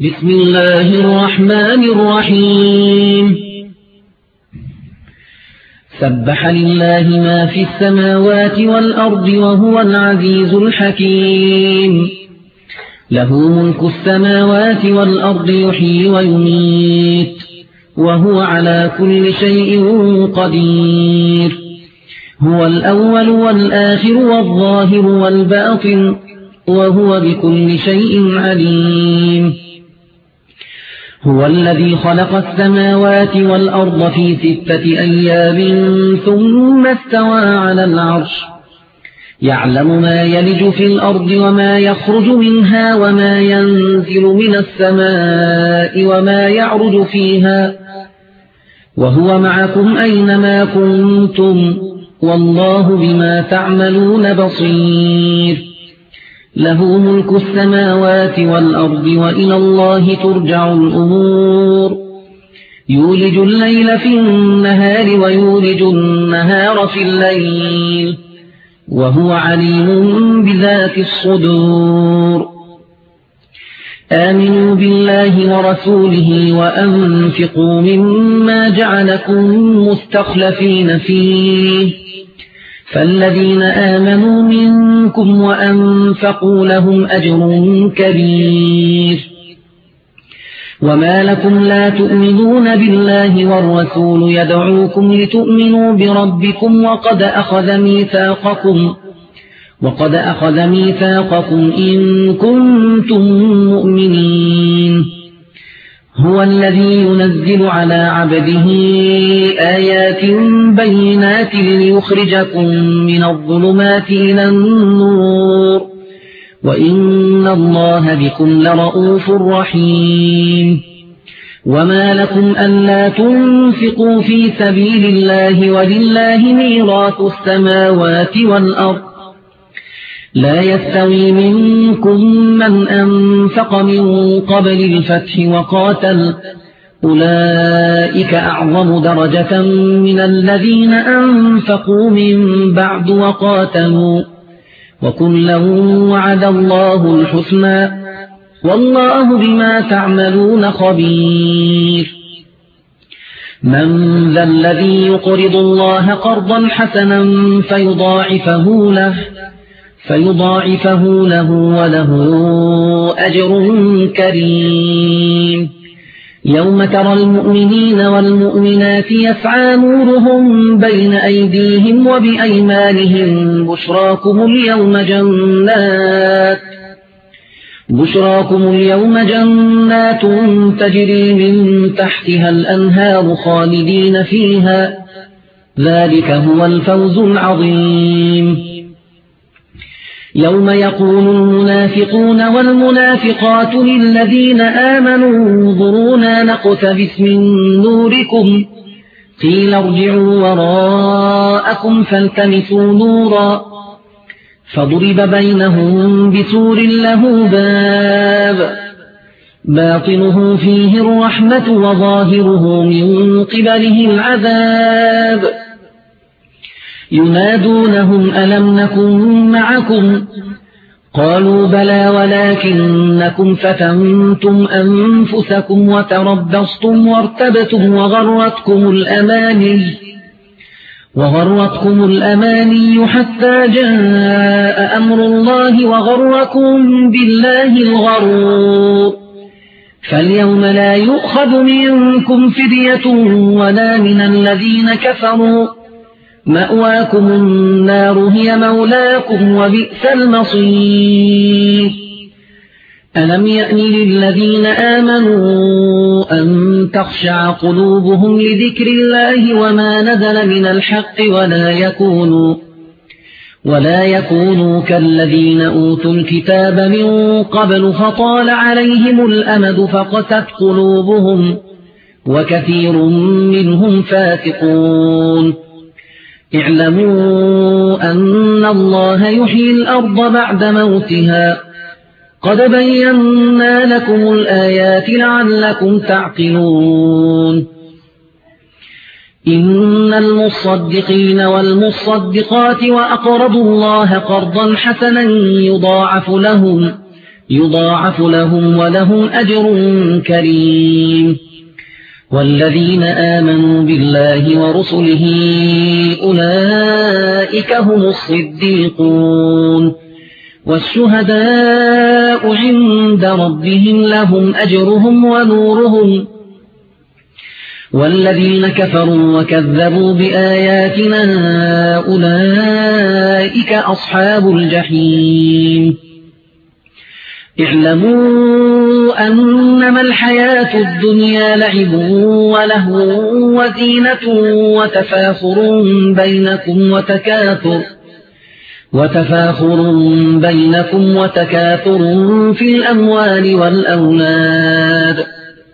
بسم الله الرحمن الرحيم سبح لله ما في السماوات والأرض وهو العزيز الحكيم له ملك السماوات والأرض يحيي ويميت وهو على كل شيء قدير هو الأول والآخر والظاهر والباطن وهو بكل شيء عليم هو الذي خلق السماوات والأرض في 6 أيام ثم استوى على العرش يعلم ما يلج في الأرض وما يخرج منها وما ينزل من السماء وما يعرج فيها وهو معكم أينما كنتم والله بما تعملون بصير له ملك السماوات والأرض وإلى الله ترجع الأمور يولج الليل في النهار ويولج النهار في الليل وهو عليم بذات الصدور آمنوا بالله ورسوله وأنفقوا مما جعلكم مستخلفين فيه فالذين آمنوا منكم وأنفقوا لهم أجر كبير وما لكم لا تؤمنون بالله والرسول يدعوكم لتؤمنوا بربكم وقد أخذ ميثاقكم إن كنتم مؤمنين هو الذي ينزل على عبده آيات بينات ليخرجكم من الظلمات إلى النور وإن الله بكم لرؤوف رحيم وما لكم ألا تنفقوا في سبيل الله ولله ميراث السماوات والأرض لا يستوي منكم من أنفق من قبل الفتح وقاتل أولئك أعظم درجة من الذين أنفقوا من بعد وقاتلوا وكلا وعد الله الحسنى والله بما تعملون خبير من ذا الذي يقرض الله قرضا حسنا فيضاعفه له وله أجر كريم يوم ترى المؤمنين والمؤمنات يسعى نورهم بين أيديهم وبأيمانهم بشراكم اليوم جنات تجري من تحتها الأنهار خالدين فيها ذلك هو الفوز العظيم يوم يقول المنافقون والمنافقات للذين آمنوا انظرونا نقتبس من نوركم قيل ارجعوا وراءكم فالتمسوا نورا فضرب بينهم بسور له باب باطنه فيه الرحمة وظاهره من قبله العذاب ينادونهم ألم نكن معكم قالوا بلى ولكنكم فتنتم أنفسكم وتربصتم وارتبتم وغرتكم الأماني حتى جاء أمر الله وغركم بالله الغرور فاليوم لا يؤخذ منكم فدية ولا من الذين كفروا مأواكم النار هي مولاكم وبئس المصير ألم يأن للذين آمنوا أن تخشع قلوبهم لذكر الله وما نزل من الحق ولا يكونوا كالذين أوتوا الكتاب من قبل فطال عليهم الأمد فقست قلوبهم وكثير منهم فاسقون اعلموا أن الله يحيي الأرض بعد موتها قد بينا لكم الآيات لعلكم تعقلون إن المصدقين والمصدقات وأقرضوا الله قرضا حسنا يضاعف لهم ولهم أجر كريم. والذين آمنوا بالله ورسله أولئك هم الصديقون والشهداء عند ربهم لهم أجرهم ونورهم. والذين كفروا وكذبوا بآياتنا أولئك أصحاب الجحيم. اعلموا أنما الحياة الدنيا لعب ولهو وزينة وتفاخر بينكم وتكاثر في الأموال والأولاد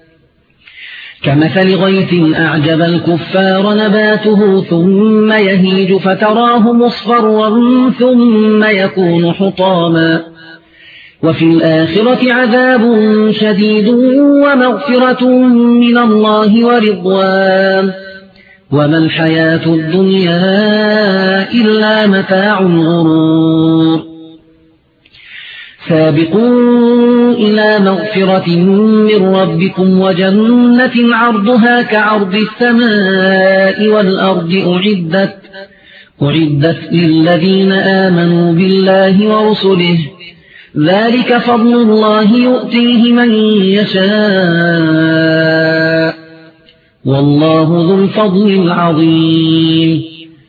كمثل غيث أعجب الكفار نباته ثم يهيج فتراه مصفرا ثم يكون حطاما وفي الآخرة عذاب شديد ومغفرة من الله ورضوان وما الحياة الدنيا إلا متاع الغرور. سابقوا إلى مغفرة من ربكم وجنة عرضها كعرض السماء والأرض أعدت للذين آمنوا بالله ورسله ذلك فضل الله يؤتيه من يشاء والله ذو الفضل العظيم.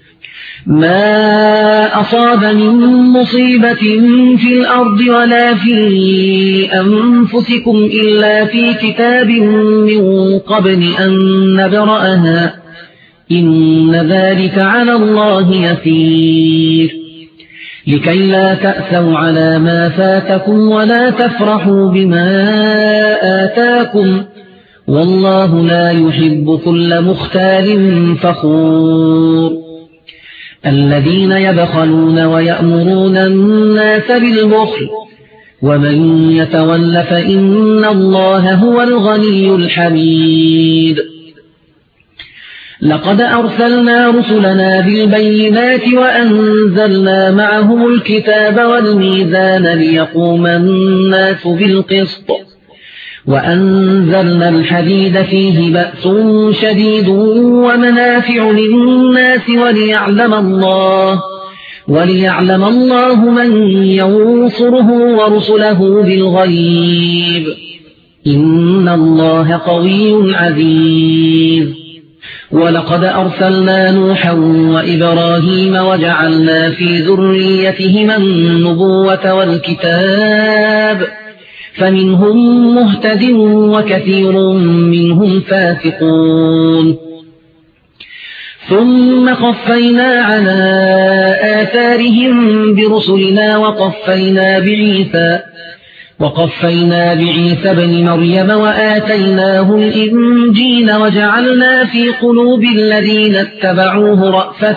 ما أصاب من مصيبة في الأرض ولا في أنفسكم إلا في كتاب من قبل أن نبرأها إن ذلك على الله يسير. لكي لا تأسوا على ما فاتكم ولا تفرحوا بما آتاكم والله لا يحب كل مختال فخور. الذين يبخلون ويأمرون الناس بالبخل ومن يتول فإن الله هو الغني الحميد. لقد أرسلنا رسلنا بالبينات وأنزلنا معهم الكتاب والميزان ليقوم الناس بالقسط وأنزلنا الحديد فيه بأس شديد ومنافع للناس وليعلم الله من ينصره ورسله بالغيب إن الله قوي عزيز. ولقد أرسلنا نوحا وإبراهيم وجعلنا في ذريتهما النبوة والكتاب فمنهم مهتد وكثير منهم فاسقون. ثم قفينا على آثارهم برسلنا وقفينا بعيسى بن مريم وآتيناه الإنجيل وجعلنا في قلوب الذين اتبعوه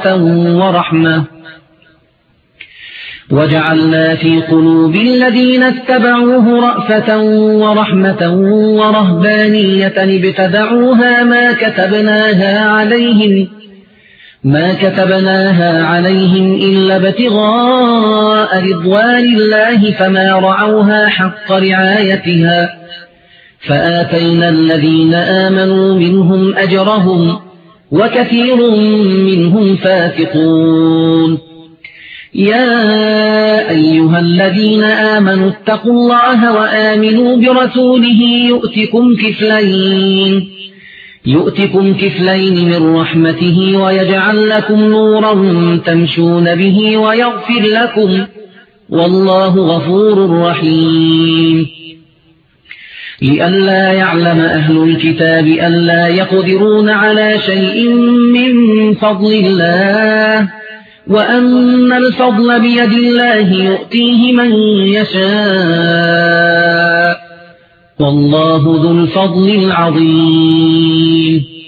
رأفة ورحمة ورهبانية ابتدعوها ما كتبناها عليهم إلا ابتغاء رضوان الله فما رعوها حق رعايتها فآتينا الذين آمنوا منهم أجرهم وكثير منهم فاسقون. يا أيها الذين آمنوا اتقوا الله وآمنوا برسوله يؤتكم كفلين من رحمته ويجعل لكم نورا تمشون به ويغفر لكم والله غفور رحيم. لئلا يعلم أهل الكتاب ألا يقدرون على شيء من فضل الله وأن الفضل بيد الله يؤتيه من يشاء والله ذو الفضل العظيم.